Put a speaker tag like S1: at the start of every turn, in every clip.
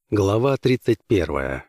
S1: Глава 31.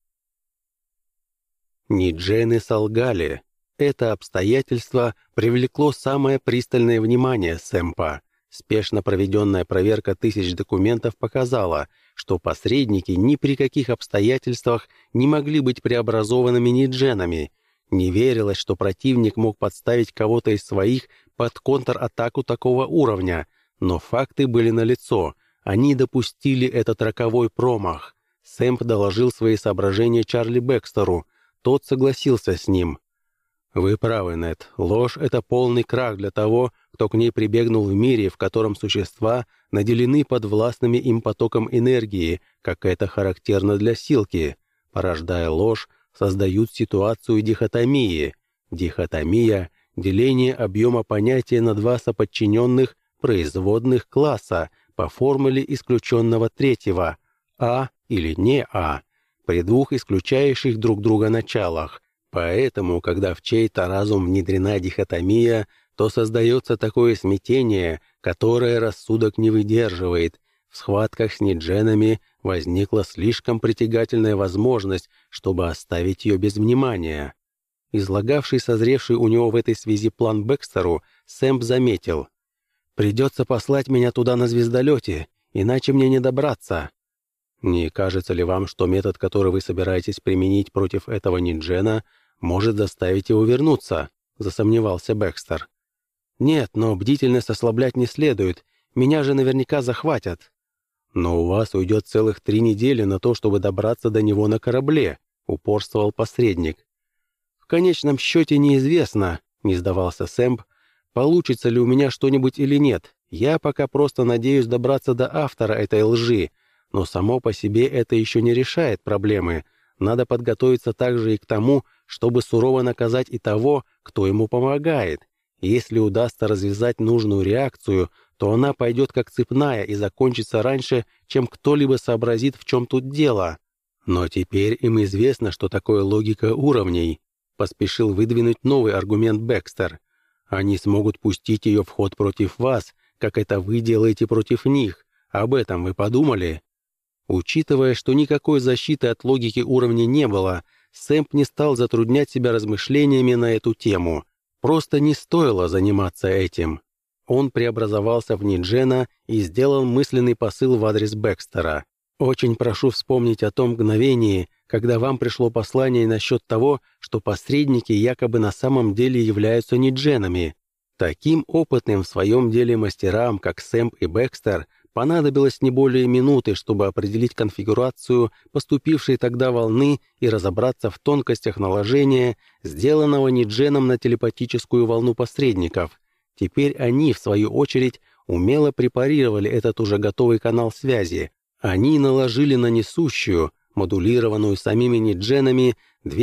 S1: Ниджены солгали. Это обстоятельство привлекло самое пристальное внимание Сэмпа. Спешно проведенная проверка тысяч документов показала, что посредники ни при каких обстоятельствах не могли быть преобразованными нидженами. Не верилось, что противник мог подставить кого-то из своих под контратаку такого уровня, но факты были налицо. Они допустили этот роковой промах. Сэмп доложил свои соображения Чарли Бэкстеру. Тот согласился с ним. «Вы правы, Нед. Ложь — это полный крах для того, кто к ней прибегнул в мире, в котором существа наделены подвластными им потоком энергии, как это характерно для силки. Порождая ложь, создают ситуацию дихотомии. Дихотомия — деление объема понятия на два соподчиненных производных класса, по формуле исключенного третьего «а» или не «а», при двух исключающих друг друга началах. Поэтому, когда в чей-то разум внедрена дихотомия, то создается такое смятение, которое рассудок не выдерживает. В схватках с нидженами возникла слишком притягательная возможность, чтобы оставить ее без внимания. Излагавший созревший у него в этой связи план Бэкстеру, Сэмп заметил: «Придется послать меня туда на звездолете, иначе мне не добраться». «Не кажется ли вам, что метод, который вы собираетесь применить против этого ниджена, может заставить его вернуться?» — засомневался Бэкстер. «Нет, но бдительность ослаблять не следует. Меня же наверняка захватят». «Но у вас уйдет целых 3 недели на то, чтобы добраться до него на корабле», — упорствовал посредник. «В конечном счете неизвестно», — не сдавался Сэмп, «получится ли у меня что-нибудь или нет. Я пока просто надеюсь добраться до автора этой лжи, но само по себе это еще не решает проблемы. Надо подготовиться также и к тому, чтобы сурово наказать и того, кто ему помогает. Если удастся развязать нужную реакцию, то она пойдет как цепная и закончится раньше, чем кто-либо сообразит, в чем тут дело. Но теперь им известно, что такое логика уровней», — поспешил выдвинуть новый аргумент Бэкстер. «Они смогут пустить ее в ход против вас, как это вы делаете против них. Об этом вы подумали?» Учитывая, что никакой защиты от логики уровня не было, Сэмп не стал затруднять себя размышлениями на эту тему. Просто не стоило заниматься этим. Он преобразовался в ниджена и сделал мысленный посыл в адрес Бэкстера. «Очень прошу вспомнить о том мгновении, когда вам пришло послание насчет того, что посредники якобы на самом деле являются нидженами. Таким опытным в своем деле мастерам, как Сэмп и Бэкстер, понадобилось не более минуты, чтобы определить конфигурацию поступившей тогда волны и разобраться в тонкостях наложения, сделанного нидженом на телепатическую волну посредников. Теперь они, в свою очередь, умело препарировали этот уже готовый канал связи. Они наложили на несущую, модулированную самими нидженами,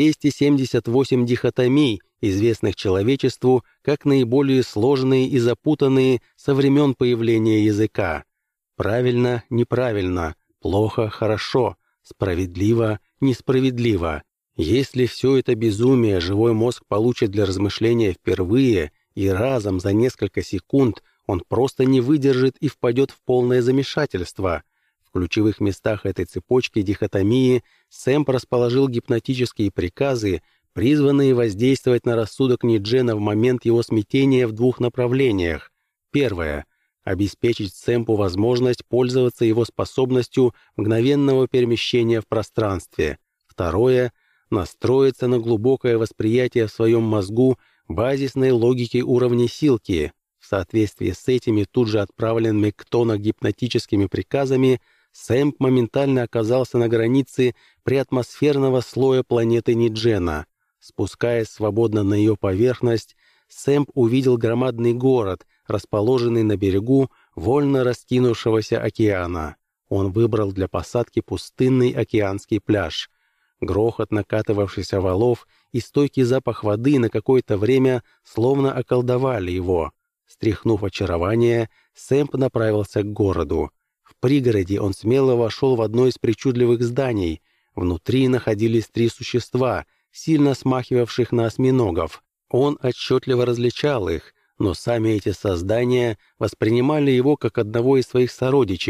S1: 278 дихотомий, известных человечеству как наиболее сложные и запутанные со времен появления языка. Правильно, неправильно, плохо, хорошо, справедливо, несправедливо. Если все это безумие живой мозг получит для размышления впервые и разом за несколько секунд, он просто не выдержит и впадет в полное замешательство. В ключевых местах этой цепочки дихотомии Сэмп расположил гипнотические приказы, призванные воздействовать на рассудок ниджена в момент его смятения в 2 направлениях. Первое — обеспечить Сэмпу возможность пользоваться его способностью мгновенного перемещения в пространстве. Второе — настроиться на глубокое восприятие в своем мозгу базисной логики уровня силки. В соответствии с этими тут же отправленными к тоногипнотическими приказами, Сэмп моментально оказался на границе преатмосферного слоя планеты Ниджена. Спускаясь свободно на ее поверхность, Сэмп увидел громадный город, расположенный на берегу вольно раскинувшегося океана. Он выбрал для посадки пустынный океанский пляж. Грохот накатывавшихся валов и стойкий запах воды на какое-то время словно околдовали его. Стряхнув очарование, Сэмп направился к городу. В пригороде он смело вошел в одно из причудливых зданий. Внутри находились 3 существа, сильно смахивавших на осьминогов. Он отчетливо различал их, но сами эти создания воспринимали его как одного из своих сородичей,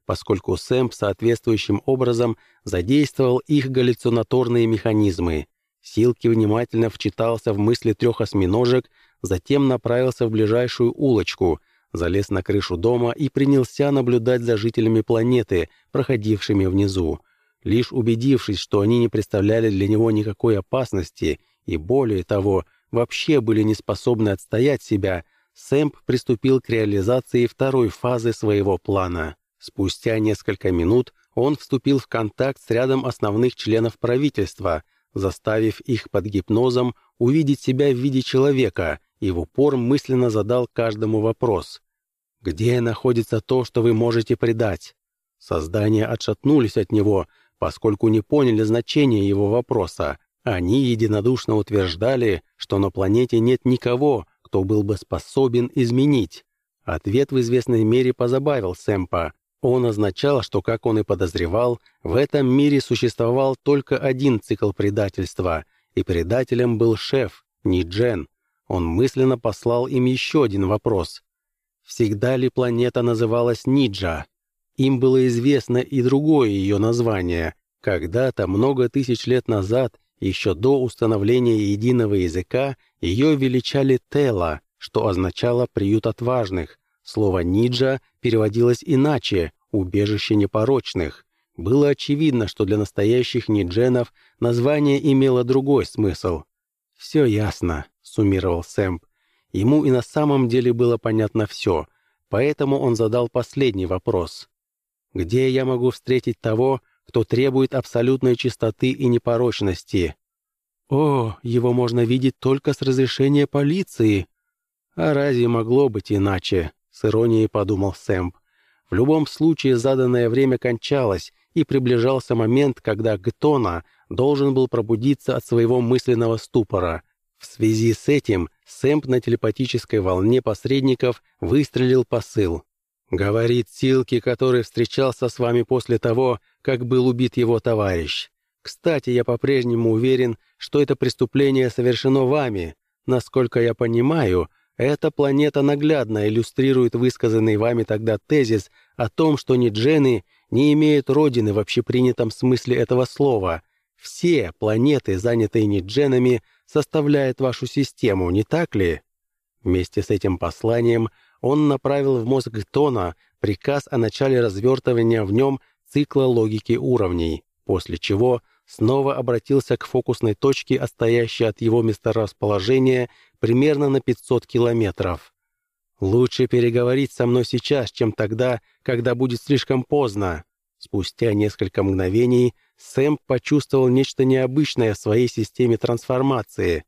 S1: поскольку Сэмп соответствующим образом задействовал их галлюцинаторные механизмы. Силки внимательно вчитался в мысли 3 осьминожек, затем направился в ближайшую улочку, залез на крышу дома и принялся наблюдать за жителями планеты, проходившими внизу. Лишь убедившись, что они не представляли для него никакой опасности и, более того, вообще были не способны отстоять себя, Сэмп приступил к реализации второй фазы своего плана. Спустя несколько минут он вступил в контакт с рядом основных членов правительства, заставив их под гипнозом увидеть себя в виде человека, и в упор мысленно задал каждому вопрос. «Где находится то, что вы можете предать?» Создания отшатнулись от него, поскольку не поняли значения его вопроса. Они единодушно утверждали, что на планете нет никого, кто был бы способен изменить. Ответ в известной мере позабавил Сэмпа. Он означал, что, как он и подозревал, в этом мире существовал только один цикл предательства, и предателем был шеф, не Джен. Он мысленно послал им еще один вопрос. Всегда ли планета называлась Ниджа? Им было известно и другое ее название. Когда-то, много тысяч лет назад, еще до установления единого языка, ее величали Тела, что означало «приют отважных». Слово «Ниджа» переводилось иначе — «убежище непорочных». Было очевидно, что для настоящих нидженов название имело другой смысл. «Все ясно», — суммировал Сэмп. Ему и на самом деле было понятно все, поэтому он задал последний вопрос. «Где я могу встретить того, кто требует абсолютной чистоты и непорочности?» «О, его можно видеть только с разрешения полиции». «А разве могло быть иначе?» — с иронией подумал Сэмп. В любом случае заданное время кончалось, и приближался момент, когда Гтона должен был пробудиться от своего мысленного ступора. В связи с этим Сэмп на телепатической волне посредников выстрелил посыл. «Говорит Силки, который встречался с вами после того, как был убит его товарищ. Кстати, я по-прежнему уверен, что это преступление совершено вами. Насколько я понимаю, эта планета наглядно иллюстрирует высказанный вами тогда тезис о том, что ниджены не имеют родины в общепринятом смысле этого слова. Все планеты, занятые нидженами, составляют вашу систему, не так ли?» Вместе с этим посланием он направил в мозг Гтона приказ о начале развертывания в нем цикла логики уровней, после чего снова обратился к фокусной точке, отстоящей от его месторасположения примерно на 500 километров. «Лучше переговорить со мной сейчас, чем тогда, когда будет слишком поздно». Спустя несколько мгновений Сэмп почувствовал нечто необычное в своей системе трансформации.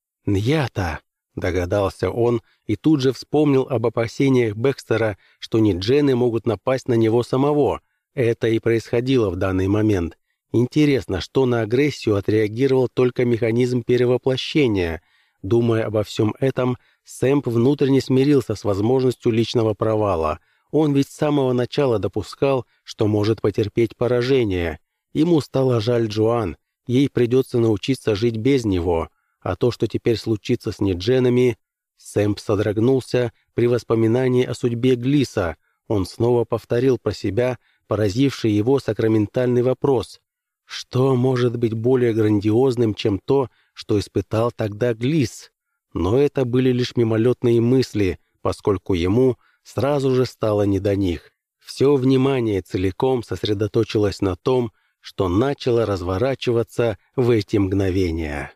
S1: «Ньята», — догадался он, и тут же вспомнил об опасениях Бекстера, что ниджены могут напасть на него самого. Это и происходило в данный момент. Интересно, что на агрессию отреагировал только механизм перевоплощения. Думая обо всем этом, Сэмп внутренне смирился с возможностью личного провала. Он ведь с самого начала допускал, что может потерпеть поражение. Ему стало жаль Джоан, ей придется научиться жить без него. А то, что теперь случится с нидженами... Сэмп содрогнулся при воспоминании о судьбе Глиса. Он снова повторил про себя поразивший его сакраментальный вопрос. Что может быть более грандиозным, чем то, что испытал тогда Глис? Но это были лишь мимолетные мысли, поскольку ему сразу же стало не до них. Все внимание целиком сосредоточилось на том, что начало разворачиваться в эти мгновения.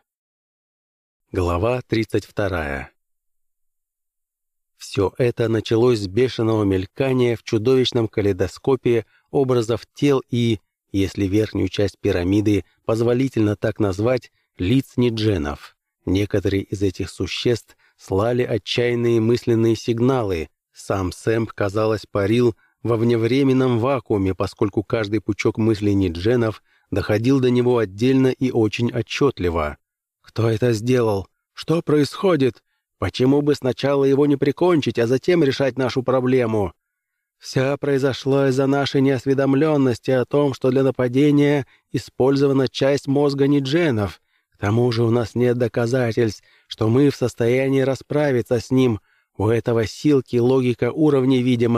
S1: Глава 32. Все это началось с бешеного мелькания в чудовищном калейдоскопе образов тел и, если верхнюю часть пирамиды позволительно так назвать, лиц нидженов. Некоторые из этих существ слали отчаянные мысленные сигналы. Сам Сэмп, казалось, парил во вневременном вакууме, поскольку каждый пучок мыслей нидженов доходил до него отдельно и очень отчетливо. «Кто это сделал? Что происходит? Почему бы сначала его не прикончить, а затем решать нашу проблему? Все произошло из-за нашей неосведомленности о том, что для нападения использована часть мозга нидженов. К тому же у нас нет доказательств, что мы в состоянии расправиться с ним. У этого Силки логика уровней, видимо,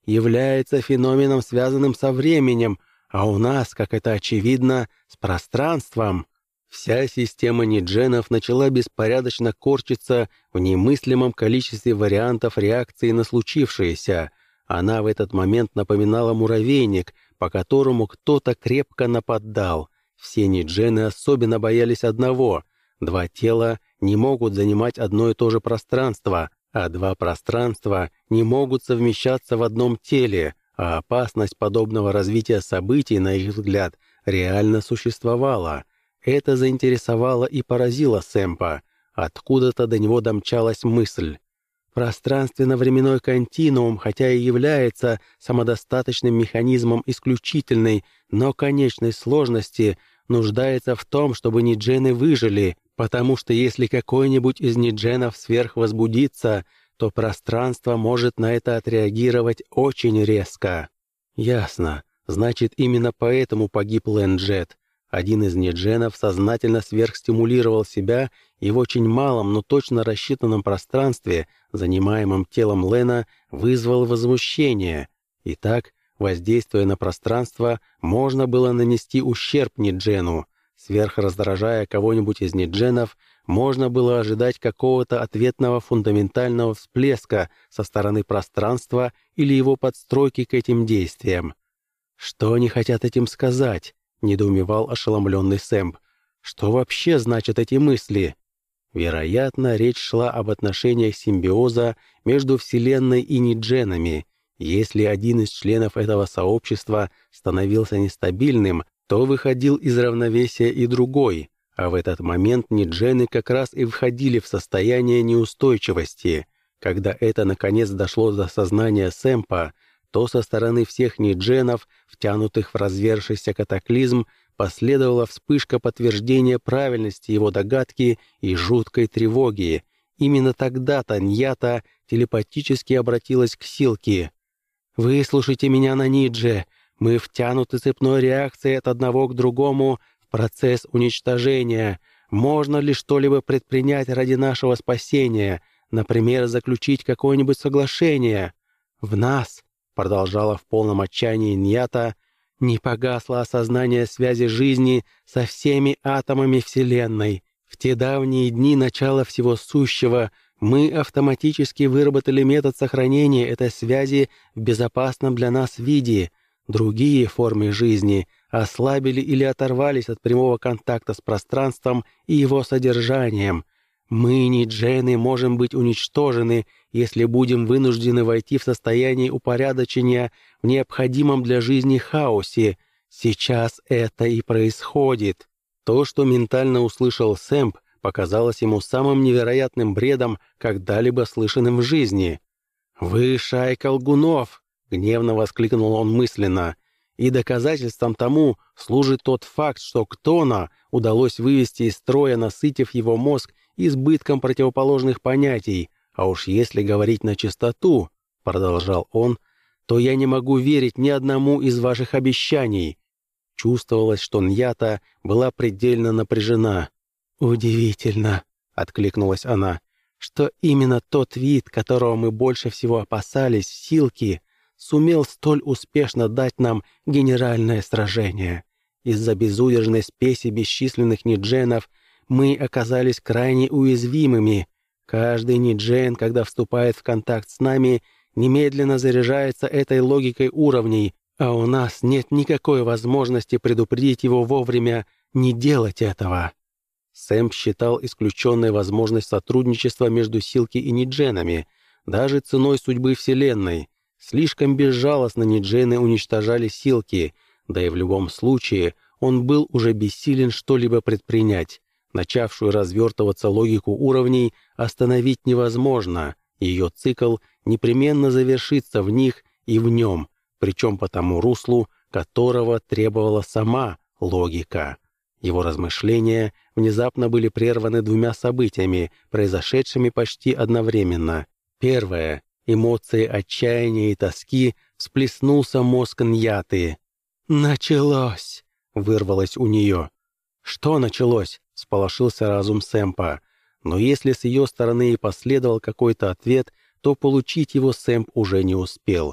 S1: является феноменом, связанным со временем, а у нас, как это очевидно, с пространством. Вся система нидженов начала беспорядочно корчиться в немыслимом количестве вариантов реакции на случившееся. Она в этот момент напоминала муравейник, по которому кто-то крепко нападал. Все ниджены особенно боялись одного: два тела не могут занимать одно и то же пространство, а два пространства не могут совмещаться в одном теле, а опасность подобного развития событий, на их взгляд, реально существовала. Это заинтересовало и поразило Сэмпа. Откуда-то до него домчалась мысль. Пространственно-временной континуум, хотя и является самодостаточным механизмом исключительной, но конечной сложности, нуждается в том, чтобы ниджены выжили, потому что если какой-нибудь из нидженов сверхвозбудится, то пространство может на это отреагировать очень резко. Ясно. Значит, именно поэтому погиб Лэн Джет. Один из нидженов сознательно сверхстимулировал себя и в очень малом, но точно рассчитанном пространстве, занимаемом телом Лена, вызвал возмущение. Итак, воздействуя на пространство, можно было нанести ущерб ниджену. Сверхраздражая кого-нибудь из нидженов, можно было ожидать какого-то ответного фундаментального всплеска со стороны пространства или его подстройки к этим действиям. «Что они хотят этим сказать?» — недоумевал ошеломленный Сэмп. «Что вообще значат эти мысли?» Вероятно, речь шла об отношениях симбиоза между Вселенной и нидженами. Если один из членов этого сообщества становился нестабильным, то выходил из равновесия и другой, а в этот момент ниджены как раз и входили в состояние неустойчивости. Когда это наконец дошло до сознания Сэмпа, то со стороны всех нидженов, втянутых в развершийся катаклизм, последовала вспышка подтверждения правильности его догадки и жуткой тревоги. Именно тогда-то Ньята телепатически обратилась к Силки. «Выслушайте меня на Нидже. Мы втянуты цепной реакцией от одного к другому в процесс уничтожения. Можно ли что-либо предпринять ради нашего спасения? Например, заключить какое-нибудь соглашение? В нас, продолжала в полном отчаянии Ньята, не погасло осознание связи жизни со всеми атомами Вселенной. В те давние дни начала всего сущего мы автоматически выработали метод сохранения этой связи в безопасном для нас виде. Другие формы жизни ослабили или оторвались от прямого контакта с пространством и его содержанием. Мы, ниджены, можем быть уничтожены, если будем вынуждены войти в состояние упорядочения в необходимом для жизни хаосе. Сейчас это и происходит. То, что ментально услышал Сэмп, показалось ему самым невероятным бредом, когда-либо слышанным в жизни. «Вы шайка лгунов!» — гневно воскликнул он мысленно. «И доказательством тому служит тот факт, что Ктона удалось вывести из строя, насытив его мозг избытком противоположных понятий. А уж если говорить на чистоту, — продолжал он, — то я не могу верить ни одному из ваших обещаний». Чувствовалось, что Ньята была предельно напряжена. «Удивительно», — откликнулась она, — «что именно тот вид, которого мы больше всего опасались, Силки, сумел столь успешно дать нам генеральное сражение. Из-за безудержной спеси бесчисленных нидженов мы оказались крайне уязвимыми. Каждый ниджен, когда вступает в контакт с нами, немедленно заряжается этой логикой уровней, а у нас нет никакой возможности предупредить его вовремя не делать этого». Сэмп считал исключенной возможность сотрудничества между Силки и нидженами, даже ценой судьбы Вселенной. Слишком безжалостно ниджены уничтожали Силки, да и в любом случае он был уже бессилен что-либо предпринять. Начавшую развертываться логику уровней остановить невозможно, ее цикл непременно завершится в них и в нем, причем по тому руслу, которого требовала сама логика. Его размышления внезапно были прерваны двумя событиями, произошедшими почти одновременно. Первое. Эмоции отчаяния и тоски всплеснулся мозг Ньяты. «Началось!» — вырвалось у нее. «Что началось?» — всполошился разум Сэмпа. Но если с ее стороны и последовал какой-то ответ, то получить его Сэмп уже не успел.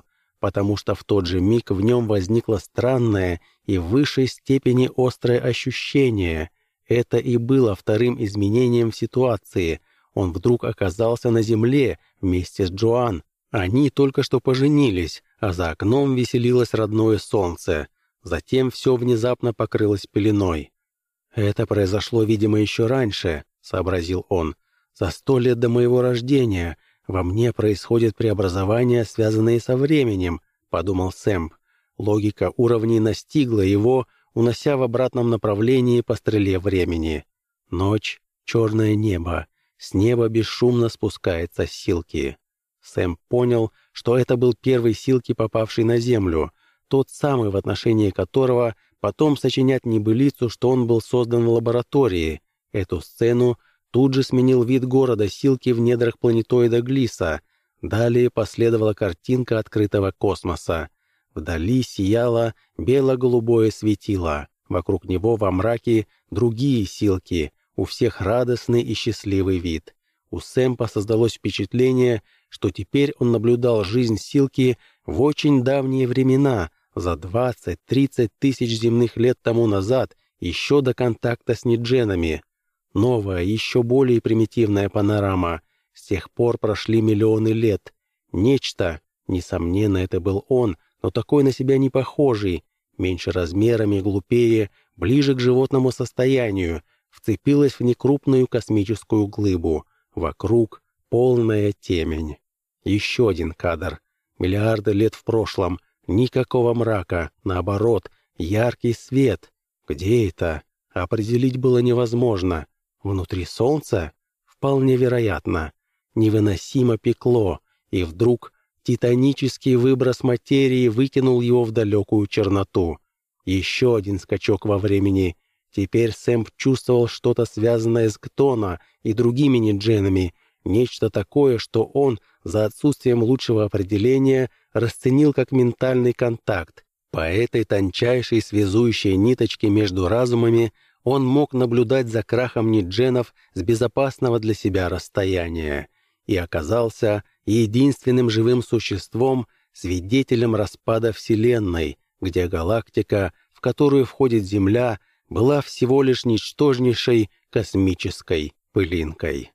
S1: потому что в тот же миг в нем возникло странное и в высшей степени острое ощущение. Это и было вторым изменением в ситуации. Он вдруг оказался на земле вместе с Джоан. Они только что поженились, а за окном веселилось родное солнце. Затем все внезапно покрылось пеленой. «Это произошло, видимо, еще раньше», — сообразил он. «За 100 лет до моего рождения во мне происходят преобразования, связанные со временем», — подумал Сэмп. Логика уровней настигла его, унося в обратном направлении по стреле времени. Ночь, черное небо. С неба бесшумно спускается Силки. Сэм понял, что это был первый Силки, попавший на Землю, тот самый, в отношении которого потом сочинят небылицу, что он был создан в лаборатории. Эту сцену тут же сменил вид города Силки в недрах планетоида Глиса. Далее последовала картинка открытого космоса. Вдали сияло бело-голубое светило. Вокруг него во мраке другие Силки, у всех радостный и счастливый вид. У Сэмпа создалось впечатление, что теперь он наблюдал жизнь Силки в очень давние времена, за 20-30 тысяч земных лет тому назад, еще до контакта с нидженами. Новая, еще более примитивная панорама. С тех пор прошли миллионы лет. Нечто, несомненно, это был он, но такой на себя не похожий, меньше размерами, глупее, ближе к животному состоянию, вцепилось в некрупную космическую глыбу. Вокруг полная темень. Еще один кадр. Миллиарды лет в прошлом. Никакого мрака. Наоборот, яркий свет. Где это? Определить было невозможно. Внутри Солнца? Вполне вероятно. Невыносимо пекло. И вдруг титанический выброс материи выкинул его в далекую черноту. Еще один скачок во времени. Теперь Сэмп чувствовал что-то связанное с Гтона и другими нидженами, нечто такое, что он, за отсутствием лучшего определения, расценил как ментальный контакт. По этой тончайшей связующей ниточке между разумами он мог наблюдать за крахом нидженов с безопасного для себя расстояния и оказался единственным живым существом, свидетелем распада Вселенной, где галактика, в которую входит Земля, была всего лишь ничтожнейшей космической пылинкой.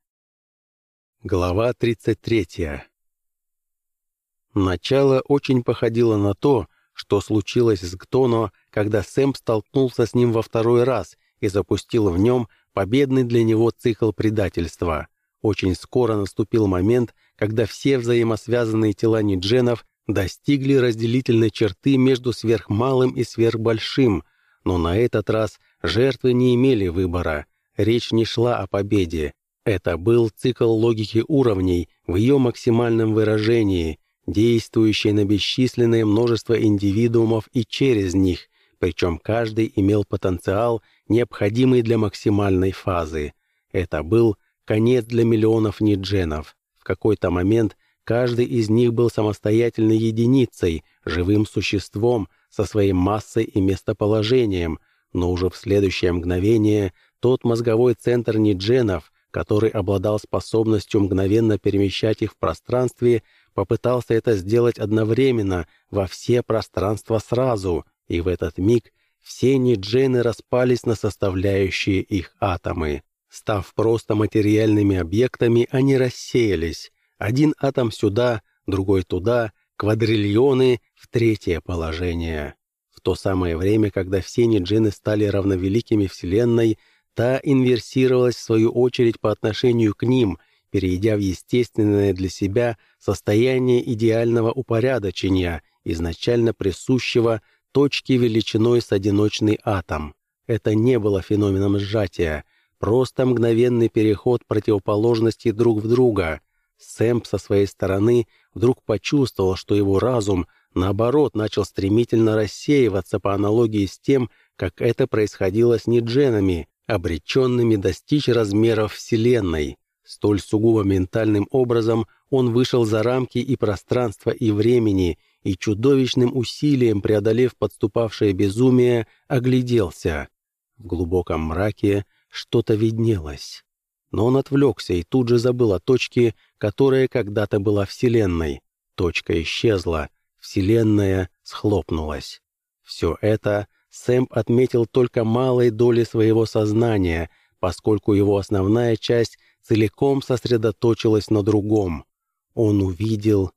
S1: Глава 33. Начало очень походило на то, что случилось с Гтоно, когда Сэмп столкнулся с ним во второй раз и запустил в нем победный для него цикл предательства. Очень скоро наступил момент, когда все взаимосвязанные тела нидженов достигли разделительной черты между сверхмалым и сверхбольшим, но на этот раз жертвы не имели выбора. Речь не шла о победе. Это был цикл логики уровней в ее максимальном выражении, действующий на бесчисленное множество индивидуумов и через них, причем каждый имел потенциал, необходимый для максимальной фазы. Это был конец для миллионов нидженов. В какой-то момент каждый из них был самостоятельной единицей, живым существом, со своей массой и местоположением, но уже в следующее мгновение тот мозговой центр нидженов, который обладал способностью мгновенно перемещать их в пространстве, попытался это сделать одновременно во все пространства сразу, и в этот миг все ниджены распались на составляющие их атомы. Став просто материальными объектами, они рассеялись. Один атом сюда, другой туда, квадриллионы в третье положение. В то самое время, когда все ниджены стали равновеликими Вселенной, та инверсировалась в свою очередь по отношению к ним, перейдя в естественное для себя состояние идеального упорядочения, изначально присущего точке величиной с одиночный атом. Это не было феноменом сжатия, просто мгновенный переход противоположностей друг в друга. Сэмп со своей стороны вдруг почувствовал, что его разум, наоборот, начал стремительно рассеиваться по аналогии с тем, как это происходило с нидженами, обреченными достичь размеров Вселенной. Столь сугубо ментальным образом он вышел за рамки и пространства, и времени, и чудовищным усилием, преодолев подступавшее безумие, огляделся. В глубоком мраке что-то виднелось. Но он отвлекся и тут же забыл о точке, которая когда-то была Вселенной. Точка исчезла. Вселенная схлопнулась. Все это Сэмп отметил только малой долей своего сознания, поскольку его основная часть целиком сосредоточилась на другом. Он увидел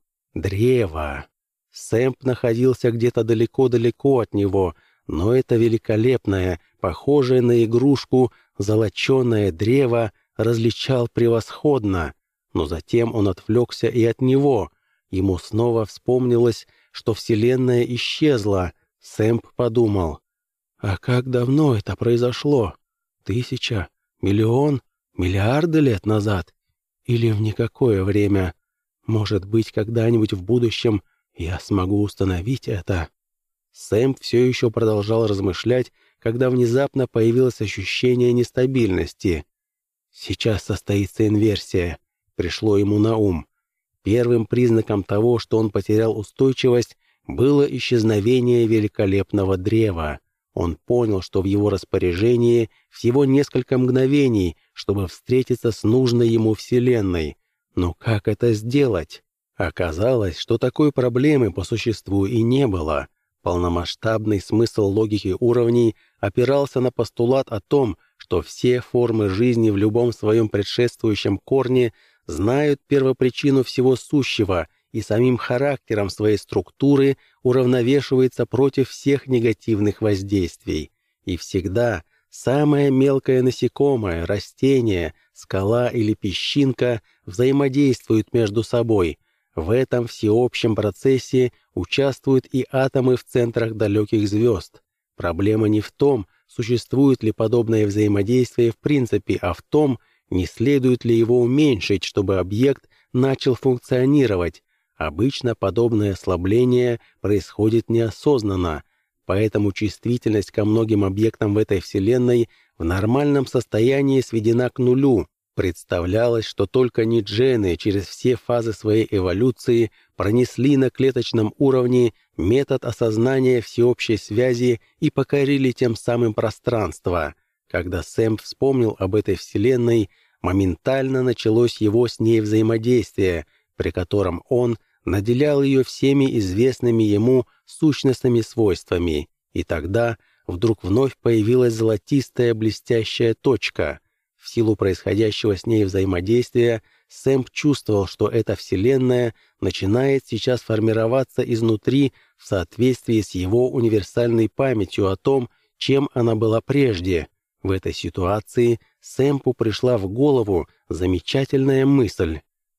S1: древо. Сэмп находился где-то далеко-далеко от него, но это великолепное, похожее на игрушку, золоченое древо различал превосходно. Но затем он отвлекся и от него. Ему снова вспомнилось, что Вселенная исчезла. Сэмп подумал: «А как давно это произошло? 1000, миллион, миллиарды лет назад? Или в никакое время? Может быть, когда-нибудь в будущем я смогу установить это?» Сэмп все еще продолжал размышлять, когда внезапно появилось ощущение нестабильности. «Сейчас состоится инверсия», — пришло ему на ум. Первым признаком того, что он потерял устойчивость, было исчезновение великолепного древа. Он понял, что в его распоряжении всего несколько мгновений, чтобы встретиться с нужной ему Вселенной. Но как это сделать? Оказалось, что такой проблемы по существу и не было. Полномасштабный смысл логики уровней опирался на постулат о том, что все формы жизни в любом своем предшествующем корне знают первопричину всего сущего и самим характером своей структуры уравновешивается против всех негативных воздействий. И всегда самое мелкое насекомое, растение, скала или песчинка взаимодействуют между собой. В этом всеобщем процессе участвуют и атомы в центрах далеких звезд. Проблема не в том, существует ли подобное взаимодействие в принципе, а в том, не следует ли его уменьшить, чтобы объект начал функционировать. Обычно подобное ослабление происходит неосознанно, поэтому чувствительность ко многим объектам в этой Вселенной в нормальном состоянии сведена к нулю. Представлялось, что только ниджены через все фазы своей эволюции пронесли на клеточном уровне метод осознания всеобщей связи и покорили тем самым пространство. Когда Сэм вспомнил об этой Вселенной, моментально началось его с ней взаимодействие, при котором он наделял ее всеми известными ему сущностными свойствами, и тогда вдруг вновь появилась золотистая блестящая точка. В силу происходящего с ней взаимодействия Сэм чувствовал, что эта Вселенная начинает сейчас формироваться изнутри в соответствии с его универсальной памятью о том, чем она была прежде. В этой ситуации Сэмпу пришла в голову замечательная мысль.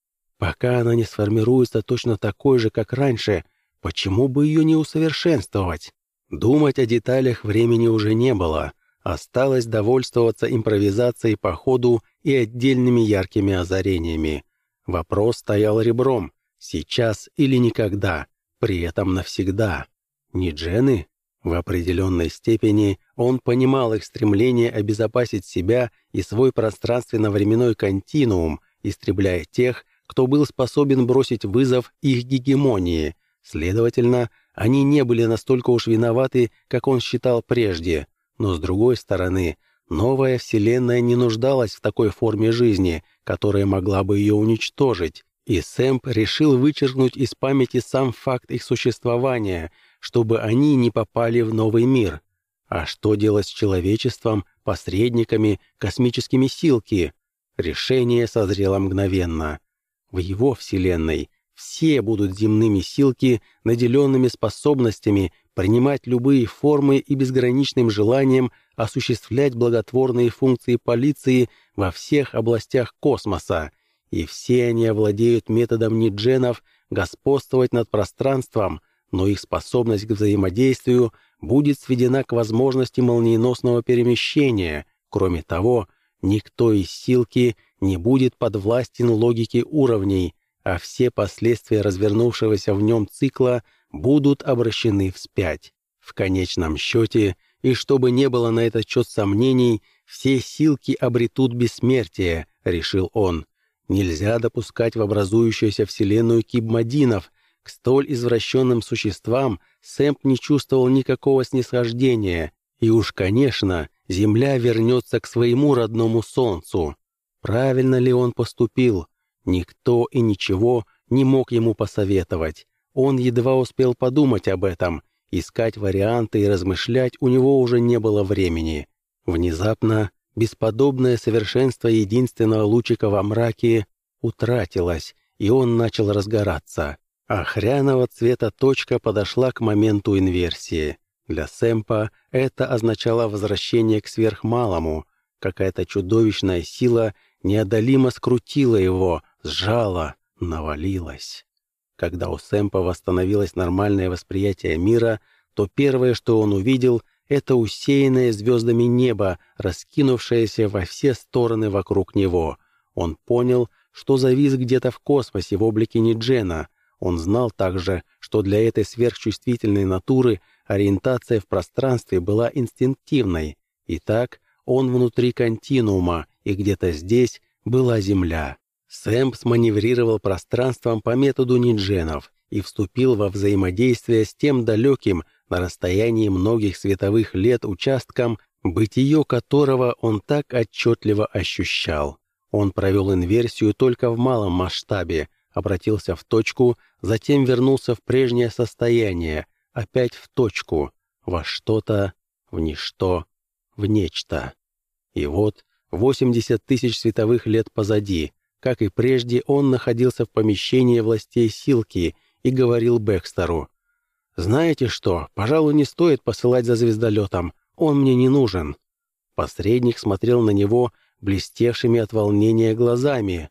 S1: Пока она не сформируется точно такой же, как раньше, почему бы ее не усовершенствовать? Думать о деталях времени уже не было. Осталось довольствоваться импровизацией по ходу и отдельными яркими озарениями. Вопрос стоял ребром: сейчас или никогда, при этом навсегда. Ниджены? В определенной степени он понимал их стремление обезопасить себя и свой пространственно-временной континуум, истребляя тех, кто был способен бросить вызов их гегемонии. Следовательно, они не были настолько уж виноваты, как он считал прежде. Но, с другой стороны, новая Вселенная не нуждалась в такой форме жизни, которая могла бы ее уничтожить, и Сэмп решил вычеркнуть из памяти сам факт их существования, чтобы они не попали в новый мир. А что делать с человечеством, посредниками, космическими силки? Решение созрело мгновенно. В его Вселенной все будут земными силки, наделенными способностями принимать любые формы и безграничным желанием осуществлять благотворные функции полиции во всех областях космоса, и все они овладеют методом нидженов господствовать над пространством, но их способность к взаимодействию будет сведена к возможности молниеносного перемещения. Кроме того, никто из силки не будет подвластен логике уровней, а все последствия развернувшегося в нем цикла будут обращены вспять. В конечном счете, и чтобы не было на этот счет сомнений, все силки обретут бессмертие, решил он. Нельзя допускать в образующуюся вселенную кибмадинов. К столь извращенным существам Сэмп не чувствовал никакого снисхождения, и уж, конечно, Земля вернется к своему родному Солнцу. Правильно ли он поступил? Никто и ничего не мог ему посоветовать. Он едва успел подумать об этом. Искать варианты и размышлять у него уже не было времени. Внезапно бесподобное совершенство единственного лучика во мраке утратилось, и он начал разгораться. Охряного цвета точка подошла к моменту инверсии. Для Сэмпа это означало возвращение к сверхмалому. Какая-то чудовищная сила неодолимо скрутила его, сжала, навалилась. Когда у Сэмпа восстановилось нормальное восприятие мира, то первое, что он увидел, это усеянное звездами небо, раскинувшееся во все стороны вокруг него. Он понял, что завис где-то в космосе в облике Ниджена. Он знал также, что для этой сверхчувствительной натуры ориентация в пространстве была инстинктивной. Итак, он внутри континуума, и где-то здесь была Земля. Сэмп сманеврировал пространством по методу Нидженов и вступил во взаимодействие с тем далеким, на расстоянии многих световых лет участком, бытие которого он так отчетливо ощущал. Он провел инверсию только в малом масштабе, обратился в точку, затем вернулся в прежнее состояние, опять в точку, во что-то, в ничто, в нечто. И вот 80 тысяч световых лет позади. Как и прежде, он находился в помещении властей Силки и говорил Бэкстеру: «Знаете что, пожалуй, не стоит посылать за звездолетом, он мне не нужен». Посредник смотрел на него блестевшими от волнения глазами.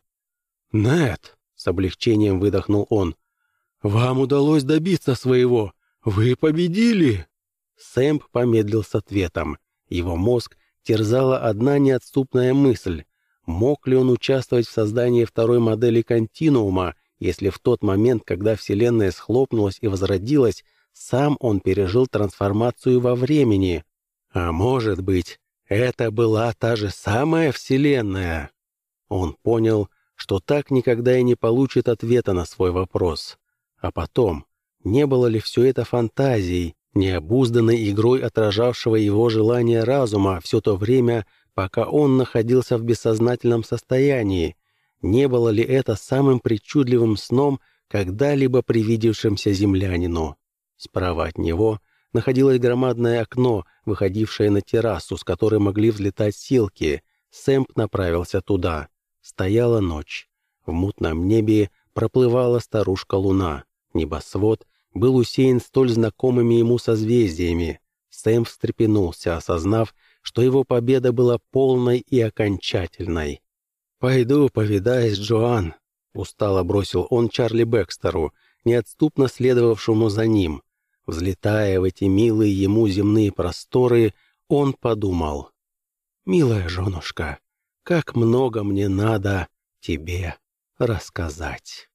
S1: «Нет», — с облегчением выдохнул он, — «вам удалось добиться своего, вы победили». Сэмп помедлил с ответом. Его мозг терзала одна неотступная мысль. Мог ли он участвовать в создании второй модели континуума, если в тот момент, когда Вселенная схлопнулась и возродилась, сам он пережил трансформацию во времени? А может быть, это была та же самая Вселенная? Он понял, что так никогда и не получит ответа на свой вопрос. А потом, не было ли все это фантазией, необузданной игрой отражавшего его желание разума все то время, пока он находился в бессознательном состоянии? Не было ли это самым причудливым сном, когда-либо привидевшимся землянину? Справа от него находилось громадное окно, выходившее на террасу, с которой могли взлетать силки. Сэмп направился туда. Стояла ночь. В мутном небе проплывала старушка-луна. Небосвод был усеян столь знакомыми ему созвездиями. Сэм встрепенулся, осознав, что его победа была полной и окончательной. «Пойду повидаюсь с Джоан», — устало бросил он Чарли Бэкстеру, неотступно следовавшему за ним. Взлетая в эти милые ему земные просторы, он подумал: «Милая женушка, как много мне надо тебе рассказать».